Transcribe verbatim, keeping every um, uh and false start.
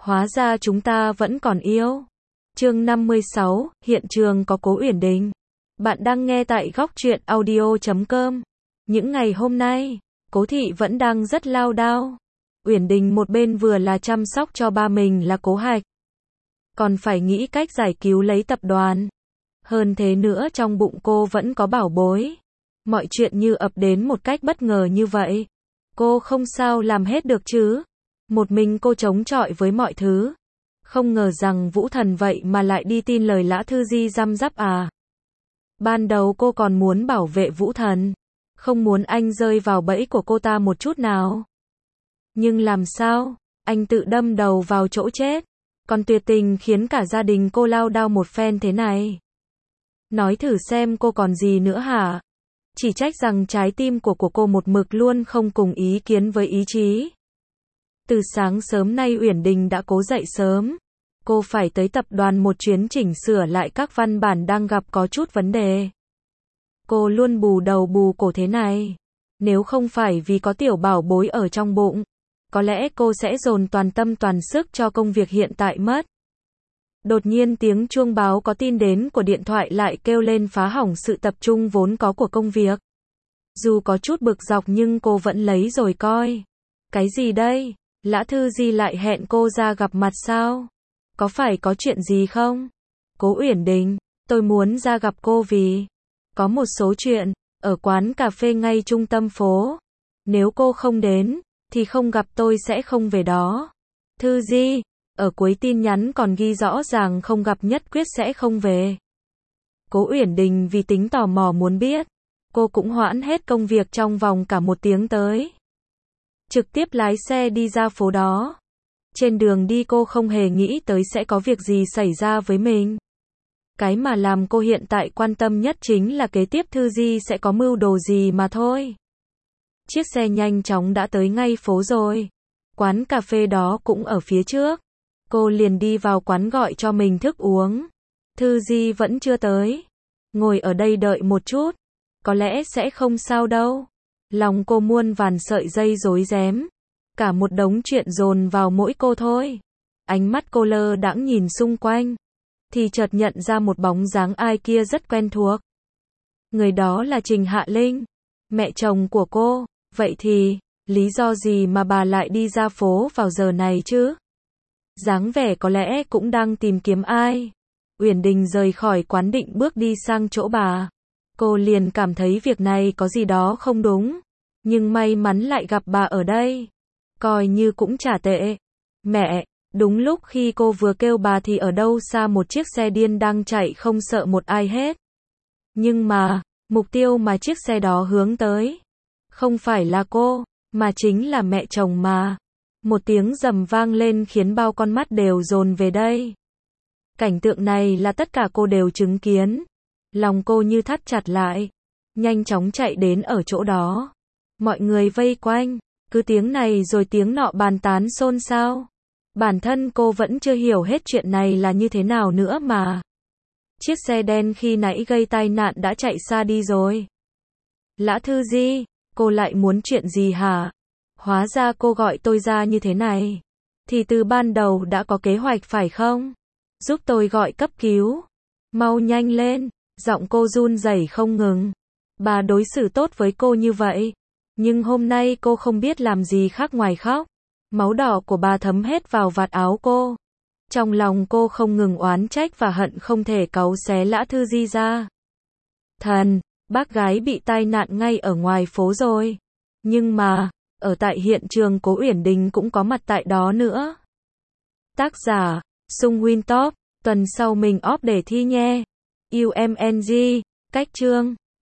Hóa ra chúng ta vẫn còn yêu. Chương năm mươi sáu, hiện trường có Cố Uyển Đình. Bạn đang nghe tại góc truyện audio chấm com. Những ngày hôm nay, Cố thị vẫn đang rất lao đao. Uyển Đình một bên vừa là chăm sóc cho ba mình là Cố Hạch, còn phải nghĩ cách giải cứu lấy tập đoàn. Hơn thế nữa trong bụng cô vẫn có bảo bối. Mọi chuyện như ập đến một cách bất ngờ như vậy. Cô không sao làm hết được chứ. Một mình cô chống chọi với mọi thứ. Không ngờ rằng Vũ Thần vậy mà lại đi tin lời Lã Thư Di răm rắp à. Ban đầu cô còn muốn bảo vệ Vũ Thần, không muốn anh rơi vào bẫy của cô ta một chút nào. Nhưng làm sao, anh tự đâm đầu vào chỗ chết, còn tuyệt tình khiến cả gia đình cô lao đao một phen thế này. Nói thử xem cô còn gì nữa hả? Chỉ trách rằng trái tim của của cô một mực luôn không cùng ý kiến với ý chí. Từ sáng sớm nay Uyển Đình đã cố dậy sớm. Cô phải tới tập đoàn một chuyến chỉnh sửa lại các văn bản đang gặp có chút vấn đề. Cô luôn bù đầu bù cổ thế này. Nếu không phải vì có tiểu bảo bối ở trong bụng, có lẽ cô sẽ dồn toàn tâm toàn sức cho công việc hiện tại mất. Đột nhiên tiếng chuông báo có tin đến của điện thoại lại kêu lên phá hỏng sự tập trung vốn có của công việc. Dù có chút bực dọc nhưng cô vẫn lấy rồi coi. Cái gì đây? Lã Thư Di lại hẹn cô ra gặp mặt sao? Có phải có chuyện gì không? Cố Uyển Đình, tôi muốn ra gặp cô vì có một số chuyện ở quán cà phê ngay trung tâm phố. Nếu cô không đến thì không gặp tôi sẽ không về đó. Thư Di, ở cuối tin nhắn còn ghi rõ ràng không gặp nhất quyết sẽ không về. Cố Uyển Đình vì tính tò mò muốn biết, cô cũng hoãn hết công việc trong vòng cả một tiếng tới. Trực tiếp lái xe đi ra phố đó. Trên đường đi cô không hề nghĩ tới sẽ có việc gì xảy ra với mình. Cái mà làm cô hiện tại quan tâm nhất chính là kế tiếp Thư Di sẽ có mưu đồ gì mà thôi. Chiếc xe nhanh chóng đã tới ngay phố rồi. Quán cà phê đó cũng ở phía trước. Cô liền đi vào quán gọi cho mình thức uống. Thư Di vẫn chưa tới. Ngồi ở đây đợi một chút. Có lẽ sẽ không sao đâu. Lòng cô muôn vàn sợi dây rối rém. Cả một đống chuyện dồn vào mỗi cô thôi. Ánh mắt cô lơ đãng nhìn xung quanh. Thì chợt nhận ra một bóng dáng ai kia rất quen thuộc. Người đó là Trình Hạ Linh, mẹ chồng của cô. Vậy thì, lý do gì mà bà lại đi ra phố vào giờ này chứ? Dáng vẻ có lẽ cũng đang tìm kiếm ai. Uyển Đình rời khỏi quán định bước đi sang chỗ bà. Cô liền cảm thấy việc này có gì đó không đúng. Nhưng may mắn lại gặp bà ở đây. Coi như cũng chả tệ. Mẹ, đúng lúc khi cô vừa kêu bà thì ở đâu xa một chiếc xe điên đang chạy không sợ một ai hết. Nhưng mà, mục tiêu mà chiếc xe đó hướng tới không phải là cô, mà chính là mẹ chồng mà. Một tiếng rầm vang lên khiến bao con mắt đều dồn về đây. Cảnh tượng này là tất cả cô đều chứng kiến. Lòng cô như thắt chặt lại. Nhanh chóng chạy đến ở chỗ đó. Mọi người vây quanh. Cứ tiếng này rồi tiếng nọ bàn tán xôn xao. Bản thân cô vẫn chưa hiểu hết chuyện này là như thế nào nữa mà. Chiếc xe đen khi nãy gây tai nạn đã chạy xa đi rồi. Lã Thư Di, cô lại muốn chuyện gì hả? Hóa ra cô gọi tôi ra như thế này. Thì từ ban đầu đã có kế hoạch phải không? Giúp tôi gọi cấp cứu. Mau nhanh lên. Giọng cô run rẩy không ngừng. Bà đối xử tốt với cô như vậy. Nhưng hôm nay cô không biết làm gì khác ngoài khóc. Máu đỏ của bà thấm hết vào vạt áo cô. Trong lòng cô không ngừng oán trách và hận không thể cáu xé Lã Thư Di ra. Thần, bác gái bị tai nạn ngay ở ngoài phố rồi. Nhưng mà, ở tại hiện trường Cố Uyển Đình cũng có mặt tại đó nữa. Tác giả, Sung Win Top, tuần sau mình up để thi nhé. u em en giê, cách chương.